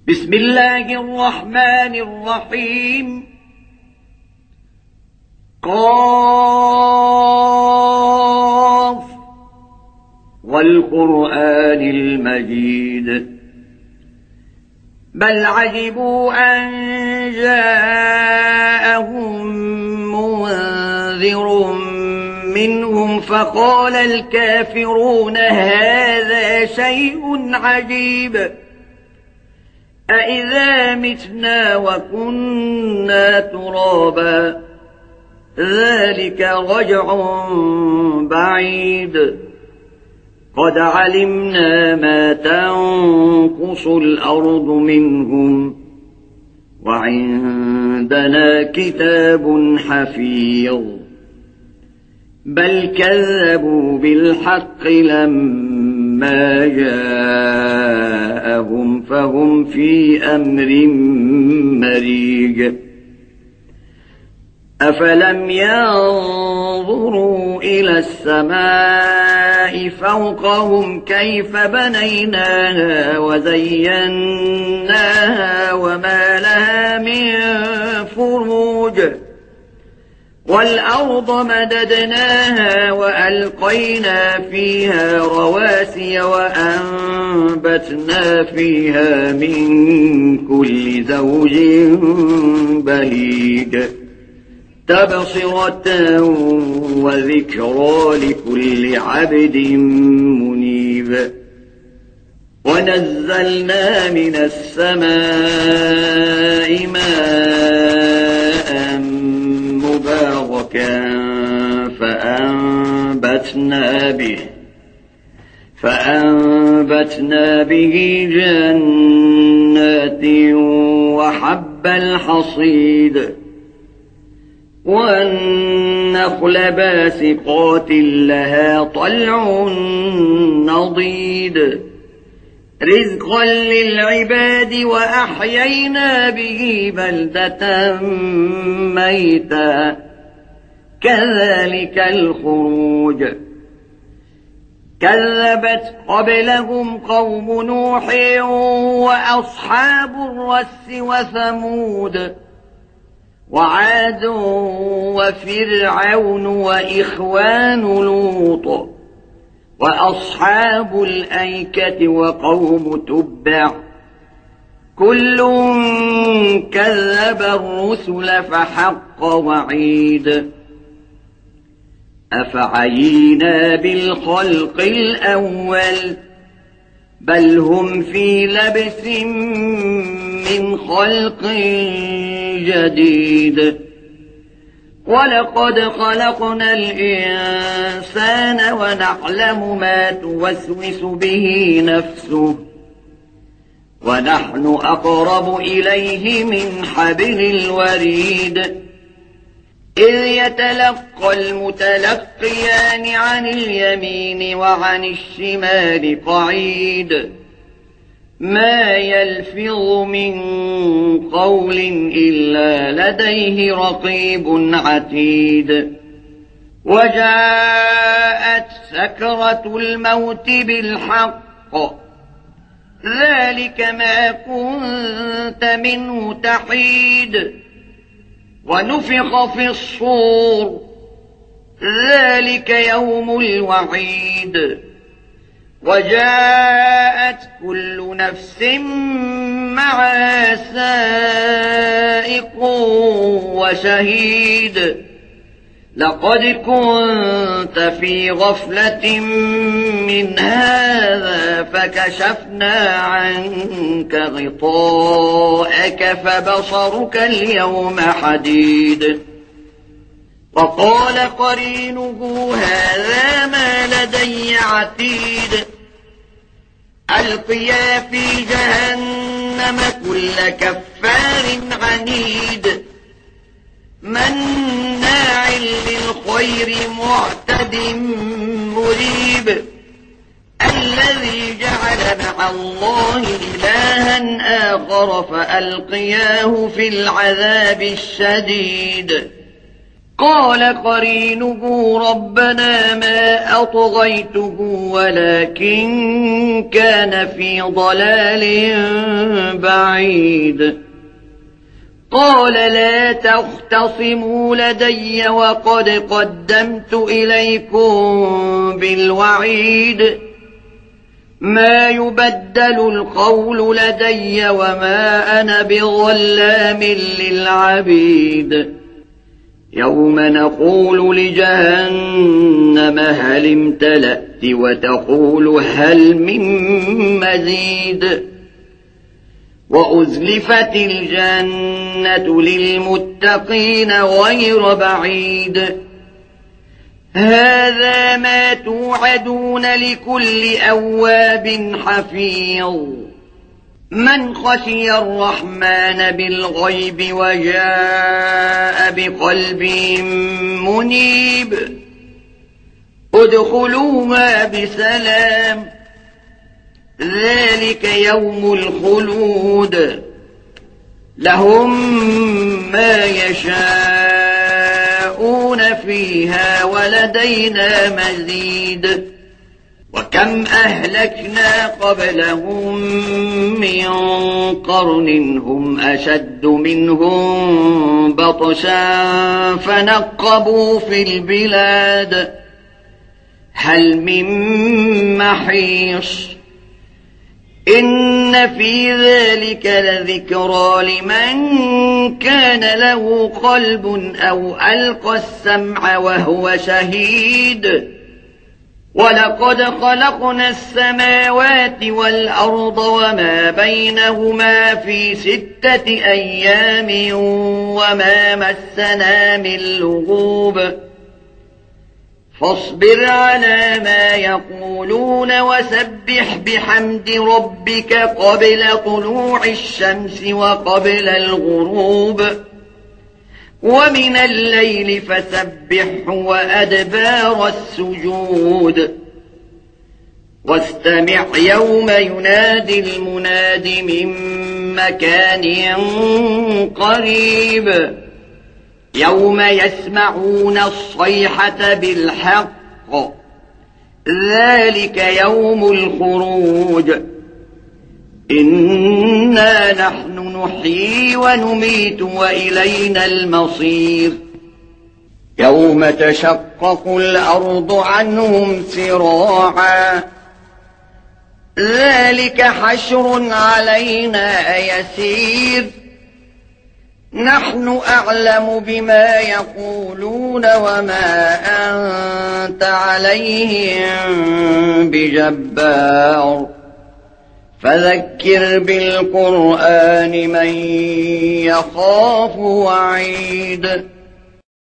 بسم الله الرحمن الرحيم. قاف والقرآن المجيد بل عجبوا أن جاءهم منذر منهم فقال الكافرون هذا شيء عجيب أإذا متنا وكنا ترابا ذلك رجع بعيد قد علمنا ما تنقص الأرض منهم وعندنا كتاب حفيظ بل كذبوا بالحق لما جاءهم فهم في أمر مريج أفلم ينظروا إلى السماء فوقهم كيف بنيناها وزيناها وما لها من فروج والأرض مددناها وألقينا فيها رواسي وأنبتنا فيها من كل زوج بهيج تبصرة وذكرى لكل عبد منيب ونزلنا من السماء ماء مباركا فأنبتنا به جنات وحب الحصيد والنخل باسقات لها طلع نضيد رزقا للعباد وأحيينا به بلدة ميتا كذلك الخروج كذبت قبلهم قوم نوح وأصحاب الرس وثمود وعاد وفرعون وإخوان لوط وأصحاب الأيكة وقوم تبع كل كذب الرسل فحق وعيد أفعينا بالخلق الأول بل هم في لبس من خلق جديد ولقد خلقنا الإنسان ونعلم ما توسوس به نفسه ونحن أقرب إليه من حبل الوريد إذ يتلقى المتلقيان عن اليمين وعن الشمال قعيد ما يلفظ من قول إلا لديه رقيب عتيد وجاءت سكرة الموت بالحق ذلك ما كنت منه تحيد ونفخ في الصور ذلك يوم الوعيد وجاءت كل نفس معها سائق وشهيد لقد كنت في غفلة من هذا فكشفنا عنك غطاءك فبصرك اليوم حديد وقال قرينه هذا ما لدي عتيد ألقيا في جهنم كل كفار عنيد مناع للخير معتد مريب الذي جعل مع الله إلها آخر فألقياه في العذاب الشديد قال قرينه ربنا ما أطغيته ولكن كان في ضلال بعيد. قال لا تختصموا لدي وقد قدمت إليكم بالوعيد ما يبدل القول لدي وما أنا بظلام للعبيد. يوم نقول لجهنم هل امتلأت وتقول هل من مزيد وأزلفت الجنة للمتقين غير بعيد. هذا ما توعدون لكل أواب حفيظ من خشي الرحمن بالغيب وجاء بقلب منيب. ادخلوها بسلام ذلك يوم الخلود لهم ما يشاءون فيها ولدينا مزيد. وكم أهلكنا قبلهم من قرن هم أشد منهم بطشا فنقبوا في البلاد هل من محيص. إن في ذلك لذكرى لمن كان له قلب أو ألقى السمع وهو شهيد. ولقد خلقنا السماوات والأرض وما بينهما في 6 أيام وما مسنا من لغوب. فاصبر على ما يقولون وسبح بحمد ربك قبل طلوع الشمس وقبل الغروب ومن الليل فسبحه وأدبار السجود. واستمع يوم ينادي المناد من مكان قريب يوم يسمعون الصيحة بالحق ذلك يوم الخروج. إنا نحن نحيي ونميت وإلينا المصير. يوم تشقق الأرض عنهم سراعا ذلك حشر علينا يسير. نحن أعلم بما يقولون وما أنت عليهم بجبار. فذكر بالقرآن من يخاف وعيد.